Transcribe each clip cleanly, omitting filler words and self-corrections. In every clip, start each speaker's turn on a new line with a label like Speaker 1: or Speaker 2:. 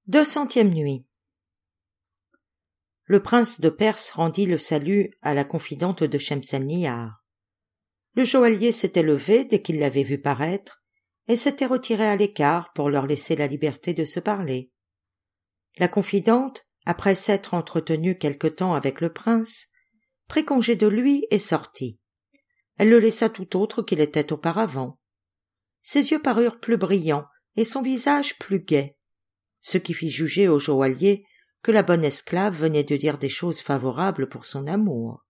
Speaker 1: 200e nuit. Le prince de Perse rendit le salut à la confidente de Shemselnihar. Le joaillier s'était levé dès qu'il l'avait vue paraître et s'était retiré à l'écart pour leur laisser la liberté de se parler. La confidente, après s'être entretenue quelque temps avec le prince, prit congé de lui et sortit. Elle le laissa tout autre qu'il était auparavant. Ses yeux parurent plus brillants et son visage plus gai, ce qui fit juger au joaillier que la bonne esclave venait de dire des choses favorables pour son amour.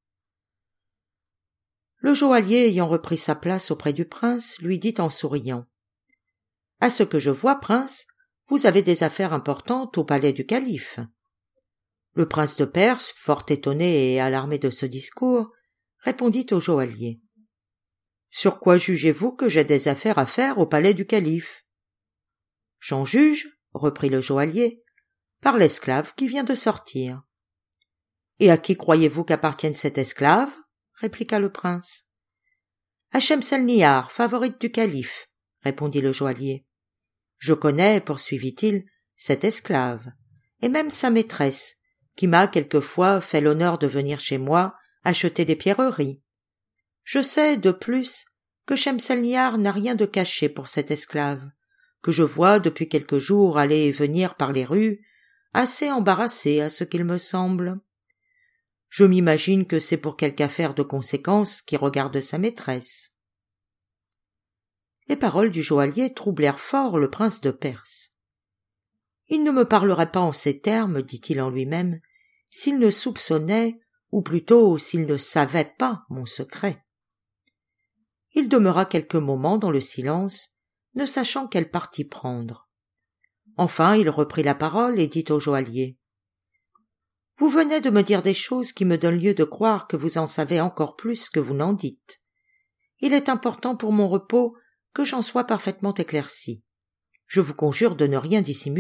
Speaker 1: Le joaillier, ayant repris sa place auprès du prince, lui dit en souriant : « À ce que je vois, prince, vous avez des affaires importantes au palais du calife. » Le prince de Perse, fort étonné et alarmé de ce discours, répondit au joaillier : « Sur quoi jugez-vous que j'ai des affaires à faire au palais du calife ? » « J'en juge, reprit le joaillier, par l'esclave qui vient de sortir. »« Et à qui croyez-vous qu'appartienne cette esclave ? » répliqua le prince. « À Shemselnihar, favorite du calife, » répondit le joaillier. « Je connais, poursuivit-il, cette esclave, et même sa maîtresse, qui m'a quelquefois fait l'honneur de venir chez moi acheter des pierreries. Je sais, de plus, que Shemselnihar n'a rien de caché pour cette esclave, que je vois depuis quelques jours aller et venir par les rues, assez embarrassée à ce qu'il me semble. Je m'imagine que c'est pour quelque affaire de conséquence qui regarde sa maîtresse. » Les paroles du joaillier troublèrent fort le prince de Perse. « Il ne me parlerait pas en ces termes, dit-il en lui-même, s'il ne soupçonnait, ou plutôt s'il ne savait pas mon secret. » Il demeura quelques moments dans le silence, ne sachant quel parti prendre. Enfin, il reprit la parole et dit au joaillier : « Vous venez de me dire des choses qui me donnent lieu de croire que vous en savez encore plus que vous n'en dites. Il est important pour mon repos que j'en sois parfaitement éclairci. Je vous conjure de ne rien dissimuler. »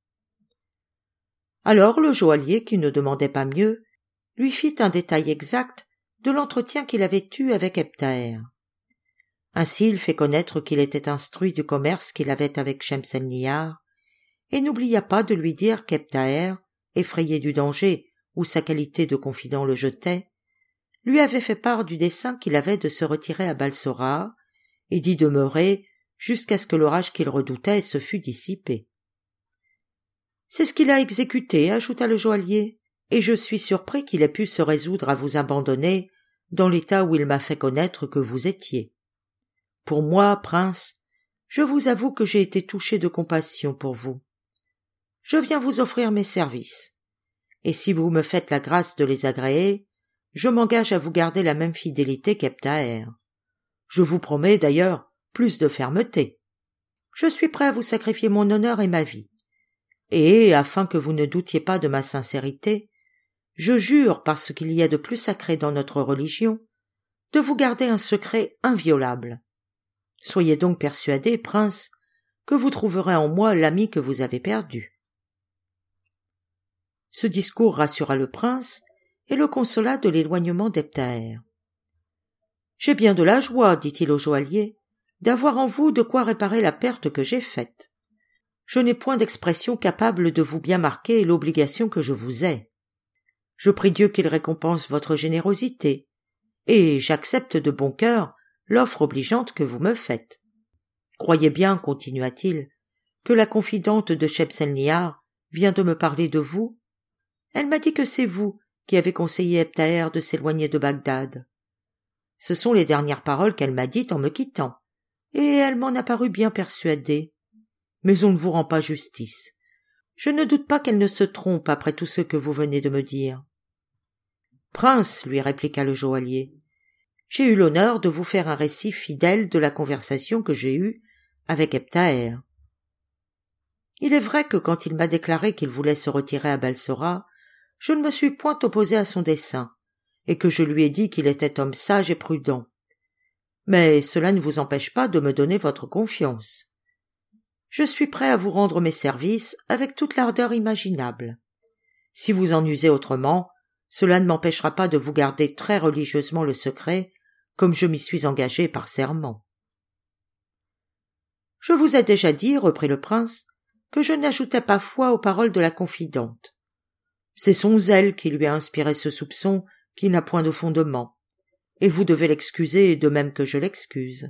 Speaker 1: Alors le joaillier, qui ne demandait pas mieux, lui fit un détail exact de l'entretien qu'il avait eu avec Ebtaher. Ainsi il fait connaître qu'il était instruit du commerce qu'il avait avec Shemselnihar, et n'oublia pas de lui dire qu'Ebtaher, effrayé du danger où sa qualité de confident le jetait, lui avait fait part du dessein qu'il avait de se retirer à Balsora et d'y demeurer jusqu'à ce que l'orage qu'il redoutait se fût dissipé. « C'est ce qu'il a exécuté, » ajouta le joaillier, « et je suis surpris qu'il ait pu se résoudre à vous abandonner dans l'état où il m'a fait connaître que vous étiez. Pour moi, prince, je vous avoue que j'ai été touché de compassion pour vous. Je viens vous offrir mes services, et si vous me faites la grâce de les agréer, je m'engage à vous garder la même fidélité qu'Ebtaher. Je vous promets d'ailleurs plus de fermeté. Je suis prêt à vous sacrifier mon honneur et ma vie. Et, afin que vous ne doutiez pas de ma sincérité, je jure par ce qu'il y a de plus sacré dans notre religion, de vous garder un secret inviolable. Soyez donc persuadé, prince, que vous trouverez en moi l'ami que vous avez perdu. » Ce discours rassura le prince et le consola de l'éloignement d'Ebtaher. « J'ai bien de la joie, dit-il au joaillier, d'avoir en vous de quoi réparer la perte que j'ai faite. Je n'ai point d'expression capable de vous bien marquer l'obligation que je vous ai. Je prie Dieu qu'il récompense votre générosité, et j'accepte de bon cœur l'offre obligeante que vous me faites. Croyez bien, continua-t-il, que la confidente de Shemselnihar vient de me parler de vous. Elle m'a dit que c'est vous qui avez conseillé Ebtaher de s'éloigner de Bagdad. Ce sont les dernières paroles qu'elle m'a dites en me quittant, et elle m'en a paru bien persuadée. Mais on ne vous rend pas justice. Je ne doute pas qu'elle ne se trompe après tout ce que vous venez de me dire. « Prince, lui répliqua le joaillier, j'ai eu l'honneur de vous faire un récit fidèle de la conversation que j'ai eue avec Ebtaher. Il est vrai que quand il m'a déclaré qu'il voulait se retirer à Balsora, je ne me suis point opposé à son dessein, et que je lui ai dit qu'il était homme sage et prudent. Mais cela ne vous empêche pas de me donner votre confiance. Je suis prêt à vous rendre mes services avec toute l'ardeur imaginable. Si vous en usez autrement, cela ne m'empêchera pas de vous garder très religieusement le secret, comme je m'y suis engagé par serment. « Je vous ai déjà dit, reprit le prince, que je n'ajoutais pas foi aux paroles de la confidente. C'est son zèle qui lui a inspiré ce soupçon qui n'a point de fondement, et vous devez l'excuser de même que je l'excuse.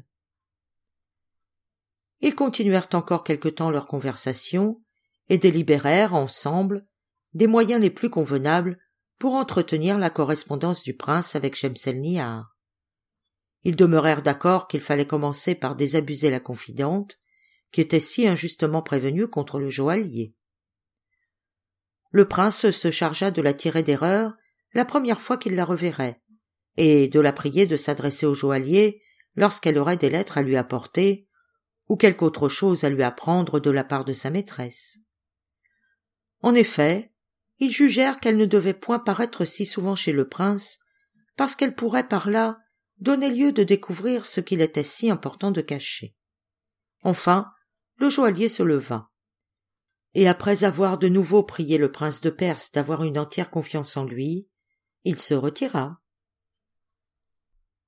Speaker 1: Ils continuèrent encore quelque temps leur conversation, et délibérèrent ensemble des moyens les plus convenables pour entretenir la correspondance du prince avec Shemselnihar. Ils demeurèrent d'accord qu'il fallait commencer par désabuser la confidente, qui était si injustement prévenue contre le joaillier. Le prince se chargea de la tirer d'erreur la première fois qu'il la reverrait, et de la prier de s'adresser au joaillier lorsqu'elle aurait des lettres à lui apporter, ou quelque autre chose à lui apprendre de la part de sa maîtresse. En effet, ils jugèrent qu'elle ne devait point paraître si souvent chez le prince, parce qu'elle pourrait par là donner lieu de découvrir ce qu'il était si important de cacher. Enfin, le joaillier se leva, et après avoir de nouveau prié le prince de Perse d'avoir une entière confiance en lui, il se retira.